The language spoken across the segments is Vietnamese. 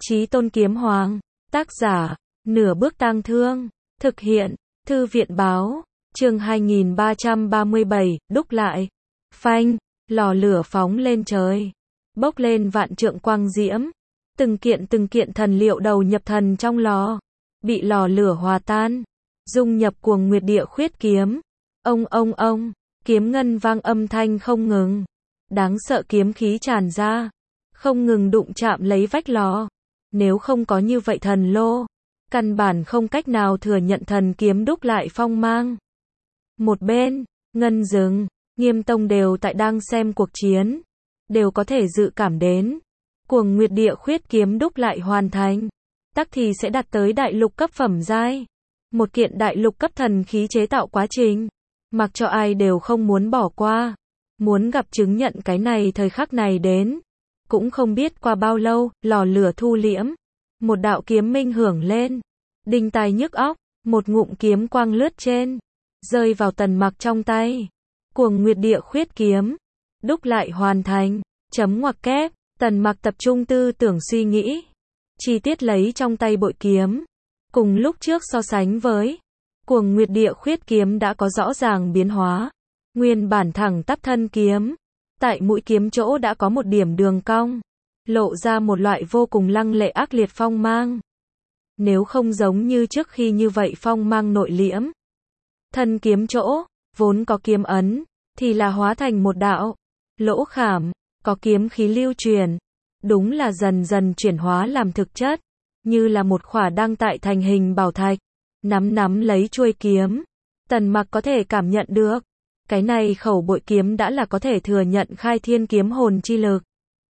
Chí Tôn Kiếm Hoàng, tác giả, Nửa Bước Tang Thương, thực hiện, Thư viện báo, chương 2337, đúc lại. Phanh, lò lửa phóng lên trời, bốc lên vạn trượng quang diễm, từng kiện thần liệu đầu nhập thần trong lò, bị lò lửa hòa tan, dung nhập Cuồng Nguyệt Địa Khuyết Kiếm. Ông, kiếm ngân vang âm thanh không ngừng, đáng sợ kiếm khí tràn ra, không ngừng đụng chạm lấy vách lò. Nếu không có như vậy thần lô, căn bản không cách nào thừa nhận thần kiếm đúc lại phong mang. Một bên, Ngân Dừng, Nghiêm Tông đều tại đang xem cuộc chiến, đều có thể dự cảm đến, Cuồng Nguyệt Địa Khuyết Kiếm đúc lại hoàn thành, tắc thì sẽ đạt tới đại lục cấp phẩm giai. Một kiện đại lục cấp thần khí chế tạo quá trình, mặc cho ai đều không muốn bỏ qua, muốn gặp chứng nhận cái này thời khắc này đến. Cũng không biết qua bao lâu, lò lửa thu liễm, một đạo kiếm minh hưởng lên, đinh tai nhức óc, một ngụm kiếm quang lướt trên, rơi vào Tần Mặc trong tay. Cuồng Nguyệt Địa Khuyết Kiếm, đúc lại hoàn thành, chấm ngoặc kép, Tần Mặc tập trung tư tưởng suy nghĩ, chi tiết lấy trong tay bội kiếm, cùng lúc trước so sánh với, Cuồng Nguyệt Địa Khuyết Kiếm đã có rõ ràng biến hóa, nguyên bản thẳng tắp thân kiếm, tại mũi kiếm chỗ đã có một điểm đường cong, lộ ra một loại vô cùng lăng lệ ác liệt phong mang. Nếu không giống như trước khi như vậy phong mang nội liễm, thân kiếm chỗ, vốn có kiếm ấn, thì là hóa thành một đạo lỗ khảm, có kiếm khí lưu truyền, đúng là dần dần chuyển hóa làm thực chất, như là một khỏa đang tại thành hình bảo thạch, nắm lấy chuôi kiếm. Tần Mặc có thể cảm nhận được, cái này khẩu bội kiếm đã là có thể thừa nhận khai thiên kiếm hồn chi lực.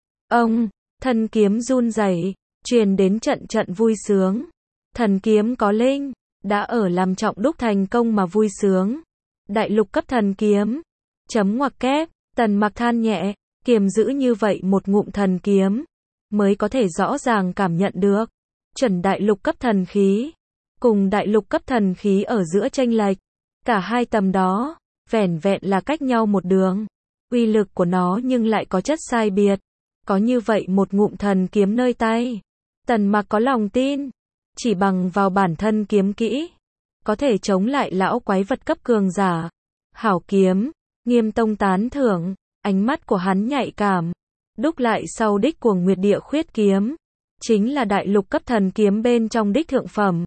Thân kiếm run rẩy, truyền đến trận vui sướng. Thần kiếm có linh, đã ở làm trọng đúc thành công mà vui sướng. Đại lục cấp thần kiếm. Chấm ngoặc kép, Tần Mặc than nhẹ, kiềm giữ như vậy một ngụm thần kiếm, mới có thể rõ ràng cảm nhận được, chuẩn đại lục cấp thần khí, cùng đại lục cấp thần khí ở giữa chênh lệch. Cả hai tầm đó, vẻn vẹn là cách nhau một đường. Uy lực của nó nhưng lại có chất sai biệt. Có như vậy một ngụm thần kiếm nơi tay, Tần Mặc có lòng tin, chỉ bằng vào bản thân kiếm kỹ, có thể chống lại lão quái vật cấp cường giả. Hảo kiếm, Nghiêm Tông tán thưởng, ánh mắt của hắn nhạy cảm. Đúc lại sau đích Cuồng Nguyệt Địa Khuyết Kiếm, chính là đại lục cấp thần kiếm bên trong đích thượng phẩm.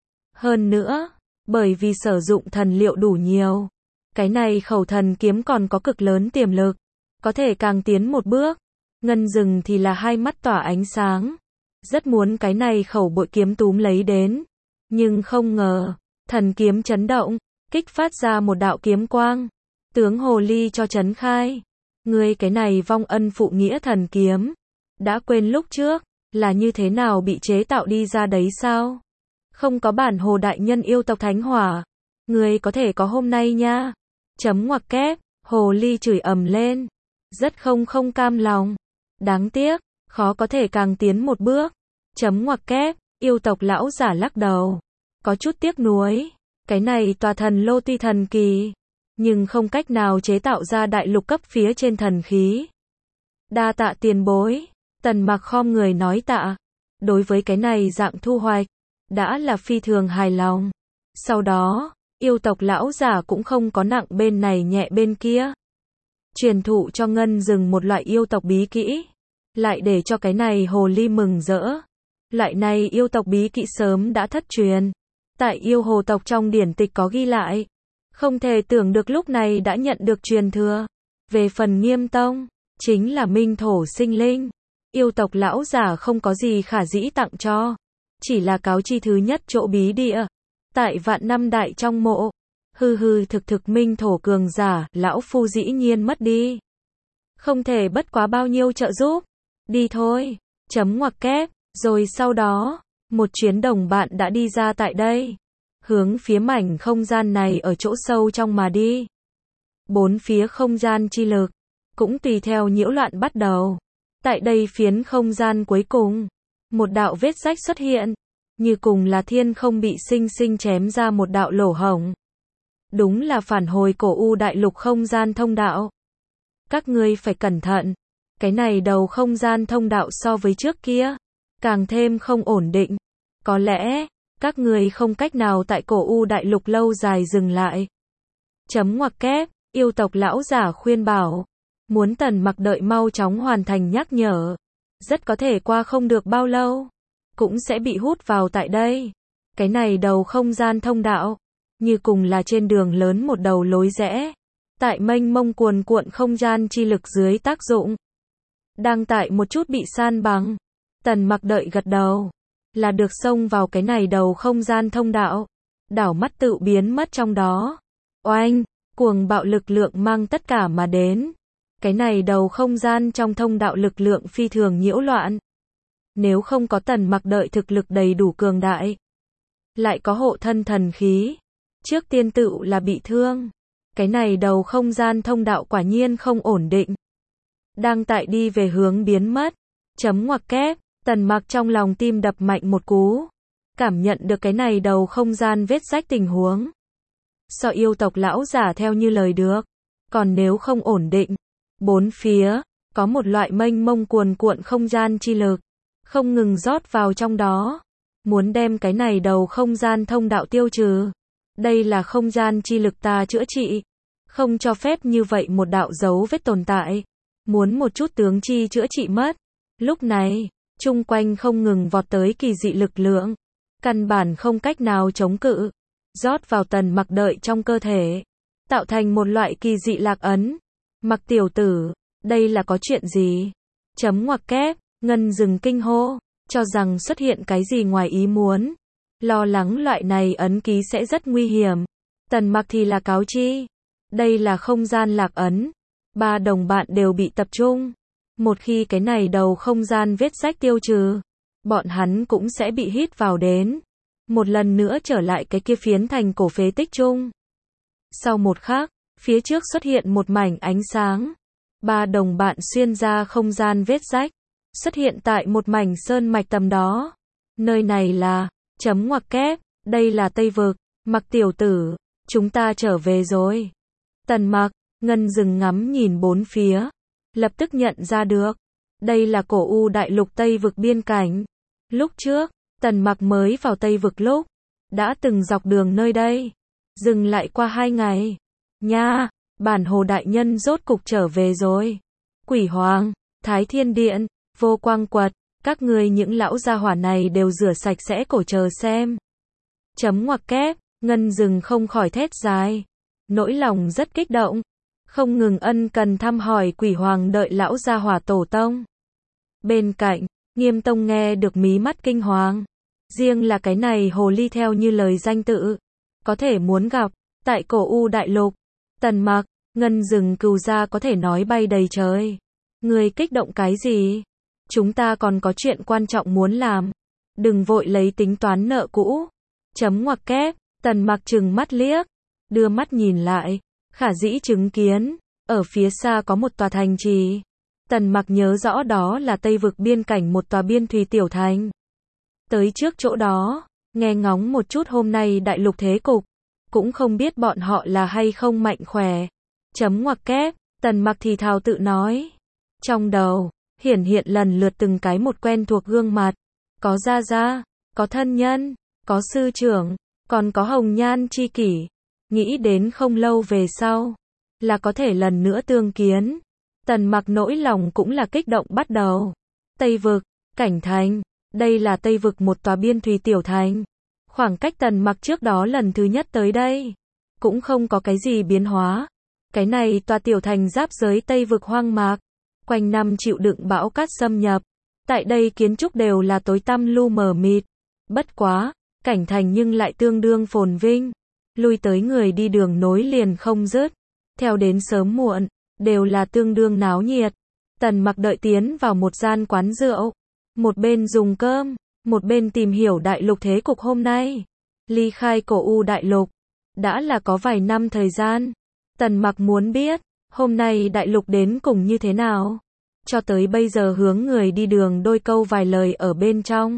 Hơn nữa, bởi vì sử dụng thần liệu đủ nhiều, cái này khẩu thần kiếm còn có cực lớn tiềm lực, có thể càng tiến một bước. Ngân Dừng thì là hai mắt tỏa ánh sáng, rất muốn cái này khẩu bội kiếm túm lấy đến, nhưng không ngờ, thần kiếm chấn động, kích phát ra một đạo kiếm quang, tướng hồ ly cho chấn khai. Ngươi cái này vong ân phụ nghĩa thần kiếm, đã quên lúc trước, là như thế nào bị chế tạo đi ra đấy sao? Không có bản hồ đại nhân yêu tộc thánh hỏa, ngươi có thể có hôm nay nha. Chấm ngoặc kép, hồ ly chửi ầm lên, rất không cam lòng. Đáng tiếc, khó có thể càng tiến một bước. Chấm ngoặc kép, yêu tộc lão giả lắc đầu, có chút tiếc nuối. Cái này tòa thần lô tuy thần kỳ, nhưng không cách nào chế tạo ra đại lục cấp phía trên thần khí. Đa tạ tiền bối. Tần Mặc khom người nói tạ. Đối với cái này dạng thu hoạch, đã là phi thường hài lòng. Sau đó, yêu tộc lão giả cũng không có nặng bên này nhẹ bên kia, truyền thụ cho Ngân Dừng một loại yêu tộc bí kỹ, lại để cho cái này hồ ly mừng rỡ. Loại này yêu tộc bí kỹ sớm đã thất truyền, tại yêu hồ tộc trong điển tịch có ghi lại, không thể tưởng được lúc này đã nhận được truyền thừa. Về phần Nghiêm Tông, chính là minh thổ sinh linh, yêu tộc lão giả không có gì khả dĩ tặng cho, chỉ là cáo chi thứ nhất chỗ bí địa, tại vạn năm đại trong mộ. Thực minh thổ cường giả, lão phu dĩ nhiên mất đi, không thể bất quá bao nhiêu trợ giúp. Đi thôi. Chấm ngoặc kép, rồi sau đó, một chuyến đồng bạn đã đi ra tại đây, hướng phía mảnh không gian này ở chỗ sâu trong mà đi. Bốn phía không gian chi lực, cũng tùy theo nhiễu loạn bắt đầu. Tại đây phiến không gian cuối cùng, một đạo vết rách xuất hiện, như cùng là thiên không bị sinh chém ra một đạo lỗ hổng. Đúng là phản hồi cổ u đại lục không gian thông đạo. Các ngươi phải cẩn thận, cái này đầu không gian thông đạo so với trước kia, càng thêm không ổn định. Có lẽ, các người không cách nào tại cổ U đại lục lâu dài dừng lại. Chấm ngoặc kép, yêu tộc lão giả khuyên bảo. Muốn Tần Mặc đợi mau chóng hoàn thành nhắc nhở. Rất có thể qua không được bao lâu, cũng sẽ bị hút vào tại đây. Cái này đầu không gian thông đạo, như cùng là trên đường lớn một đầu lối rẽ. Tại mênh mông cuồn cuộn không gian chi lực dưới tác dụng. Đang tại một chút bị san bằng. Tần Mặc đợi gật đầu. Là được xông vào cái này đầu không gian thông đạo. Đảo mắt tự biến mất trong đó. Oanh, cuồng bạo lực lượng mang tất cả mà đến. Cái này đầu không gian trong thông đạo lực lượng phi thường nhiễu loạn. Nếu không có Tần Mặc đợi thực lực đầy đủ cường đại, lại có hộ thân thần khí, trước tiên tự là bị thương. Cái này đầu không gian thông đạo quả nhiên không ổn định. Đang tại đi về hướng biến mất. Chấm ngoặc kép, Tần Mặc trong lòng tim đập mạnh một cú. Cảm nhận được cái này đầu không gian vết rách tình huống. So yêu tộc lão giả theo như lời được. Còn nếu không ổn định, bốn phía, có một loại mênh mông cuồn cuộn không gian chi lực, không ngừng rót vào trong đó. Muốn đem cái này đầu không gian thông đạo tiêu trừ. Đây là không gian chi lực ta chữa trị. Không cho phép như vậy một đạo dấu vết tồn tại. Muốn một chút tướng chi chữa trị mất. Lúc này, chung quanh không ngừng vọt tới kỳ dị lực lượng. Căn bản không cách nào chống cự. Rót vào Tần Mặc đợi trong cơ thể. Tạo thành một loại kỳ dị lạc ấn. Mặc tiểu tử, đây là có chuyện gì? Chấm ngoặc kép, Ngân dừng kinh hô. Cho rằng xuất hiện cái gì ngoài ý muốn. Lo lắng loại này ấn ký sẽ rất nguy hiểm. Tần Mặc thì là cáo chi. Đây là không gian lạc ấn. 3 đồng bạn đều bị tập trung. Một khi cái này đầu không gian vết rách tiêu trừ, bọn hắn cũng sẽ bị hít vào đến. Một lần nữa trở lại cái kia phiến thành cổ phế tích chung. Sau một khắc, phía trước xuất hiện một mảnh ánh sáng. 3 đồng bạn xuyên ra không gian vết rách, xuất hiện tại một mảnh sơn mạch tầm đó. Nơi này là, chấm ngoặc kép, đây là Tây Vực. Mặc tiểu tử, chúng ta trở về rồi. Tần Mặc, Ngân dừng ngắm nhìn bốn phía, lập tức nhận ra được. Đây là cổ U đại lục Tây Vực biên cảnh. Lúc trước, Tần Mặc mới vào Tây Vực lúc, đã từng dọc đường nơi đây. Dừng lại qua 2 ngày. Nha, bản hồ đại nhân rốt cục trở về rồi. Quỷ Hoàng, Thái Thiên Điện, Vô Quang Quật, các ngươi những lão gia hỏa này đều rửa sạch sẽ cổ chờ xem. Chấm ngoặc kép, Ngân dừng không khỏi thét dài. Nỗi lòng rất kích động. Không ngừng ân cần thăm hỏi Quỷ Hoàng đợi lão gia hỏa tổ tông. Bên cạnh, Nghiêm Tông nghe được mí mắt kinh hoàng. Riêng là cái này hồ ly theo như lời danh tự. Có thể muốn gặp, tại cổ U đại lục. Tần Mặc, Ngân dừng cừu ra có thể nói bay đầy trời. Người kích động cái gì? Chúng ta còn có chuyện quan trọng muốn làm. Đừng vội lấy tính toán nợ cũ. Chấm ngoặc kép, Tần Mặc trừng mắt liếc. Đưa mắt nhìn lại. Khả dĩ chứng kiến. Ở phía xa có một tòa thành trì. Tần Mặc nhớ rõ đó là Tây Vực biên cảnh một tòa biên thùy tiểu thành. Tới trước chỗ đó, nghe ngóng một chút hôm nay đại lục thế cục. Cũng không biết bọn họ là hay không mạnh khỏe. Chấm ngoặc kép, Tần Mặc thì thào tự nói. Trong đầu, hiển hiện lần lượt từng cái một quen thuộc gương mặt. Có gia gia, có thân nhân, có sư trưởng, còn có hồng nhan chi kỷ. Nghĩ đến không lâu về sau, là có thể lần nữa tương kiến. Tần Mặc nỗi lòng cũng là kích động bắt đầu. Tây Vực, Cảnh Thành, đây là Tây Vực một tòa biên thùy tiểu thành. Khoảng cách Tần Mặc trước đó lần thứ nhất tới đây, cũng không có cái gì biến hóa. Cái này tòa tiểu thành giáp giới Tây Vực hoang mạc, quanh năm chịu đựng bão cát xâm nhập. Tại đây kiến trúc đều là tối tăm lu mờ mịt. Bất quá, Cảnh Thành nhưng lại tương đương phồn vinh. Lui tới người đi đường nối liền không dứt. Theo đến sớm muộn, đều là tương đương náo nhiệt. Tần Mặc đợi tiến vào một gian quán rượu. Một bên dùng cơm, một bên tìm hiểu đại lục thế cục hôm nay. Ly khai cổ U đại lục, đã là có vài năm thời gian. Tần Mặc muốn biết, hôm nay đại lục đến cùng như thế nào. Cho tới bây giờ hướng người đi đường đôi câu vài lời ở bên trong.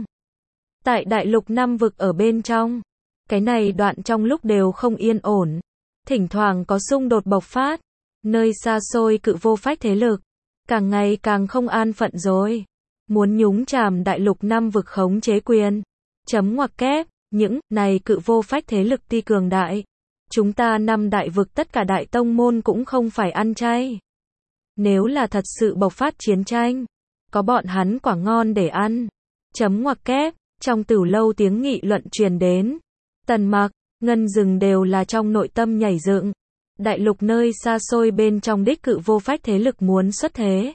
Tại đại lục 5 vực ở bên trong, cái này đoạn trong lúc đều không yên ổn. Thỉnh thoảng có xung đột bộc phát. Nơi xa xôi cự vô phách thế lực, càng ngày càng không an phận rồi. muốn nhúng chàm đại lục năm vực khống chế quyền. Chấm ngoặc kép, những này cự vô phách thế lực ti cường đại. Chúng ta năm đại vực tất cả đại tông môn cũng không phải ăn chay. Nếu là thật sự bộc phát chiến tranh, có bọn hắn quả ngon để ăn. Chấm ngoặc kép, trong tửu lâu tiếng nghị luận truyền đến. Tần Mặc, Ngân Dừng đều là trong nội tâm nhảy dựng. Đại lục nơi xa xôi bên trong đích cự vô phách thế lực muốn xuất thế.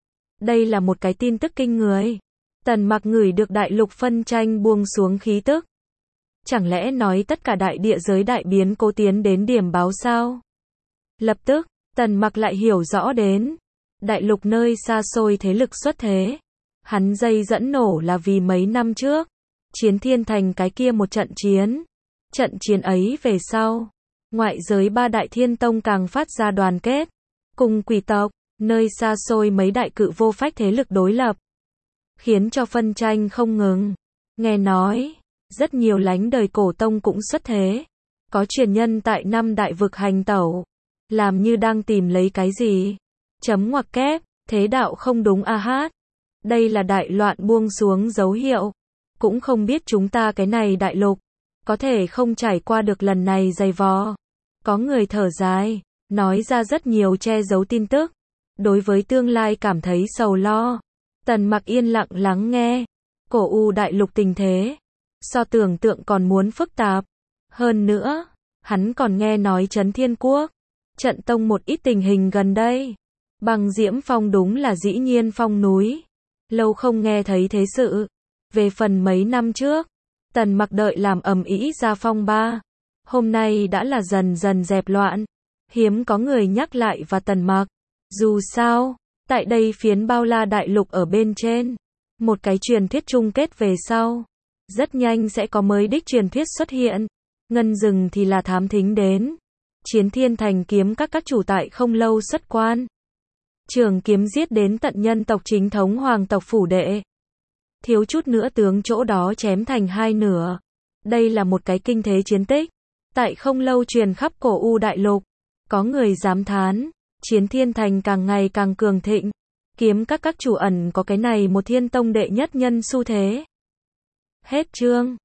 Đây là một cái tin tức kinh người. Tần Mặc ngửi được đại lục phân tranh buông xuống khí tức. Chẳng lẽ nói tất cả đại địa giới đại biến cố tiến đến điểm báo sao? Lập tức, Tần Mặc lại hiểu rõ đến. Đại lục nơi xa xôi thế lực xuất thế. Hắn dây dẫn nổ là vì mấy năm trước. Chiến Thiên Thành cái kia một trận chiến. Trận chiến ấy về sau. Ngoại giới ba đại thiên tông càng phát ra đoàn kết. Cùng quỷ tộc, nơi xa xôi mấy đại cự vô phách thế lực đối lập. Khiến cho phân tranh không ngừng. Nghe nói, rất nhiều lánh đời cổ tông cũng xuất thế. Có truyền nhân tại năm đại vực hành tẩu. Làm như đang tìm lấy cái gì. Chấm ngoặc kép, thế đạo không đúng a hát. Đây là đại loạn buông xuống dấu hiệu. Cũng không biết chúng ta cái này đại lục. Có thể không trải qua được lần này dày vò. Có người thở dài, nói ra rất nhiều che giấu tin tức. Đối với tương lai cảm thấy sầu lo. Tần Mặc yên lặng lắng nghe. Cổ U đại lục tình thế. So tưởng tượng còn muốn phức tạp. Hơn nữa, hắn còn nghe nói Trấn Thiên Quốc. Trận tông một ít tình hình gần đây. Băng Diễm Phong đúng là dĩ nhiên phong núi. Lâu không nghe thấy thế sự. Về phần mấy năm trước, Tần Mặc đợi làm ầm ĩ ra phong ba. Hôm nay đã là dần dần dẹp loạn. Hiếm có người nhắc lại và Tần Mặc. Dù sao, tại đây phiến bao la đại lục ở bên trên. Một cái truyền thuyết chung kết về sau. Rất nhanh sẽ có mới đích truyền thuyết xuất hiện. Ngân Dừng thì là thám thính đến. Chiến Thiên Thành kiếm các chủ tại không lâu xuất quan. Trường kiếm giết đến tận nhân tộc chính thống hoàng tộc phủ đệ. Thiếu chút nữa tướng chỗ đó chém thành hai nửa. Đây là một cái kinh thế chiến tích. Tại không lâu truyền khắp cổ U đại lục. Có người dám thán. Chiến Thiên Thành càng ngày càng cường thịnh. Kiếm các chủ ẩn có cái này một thiên tông đệ nhất nhân xu thế. Hết chương.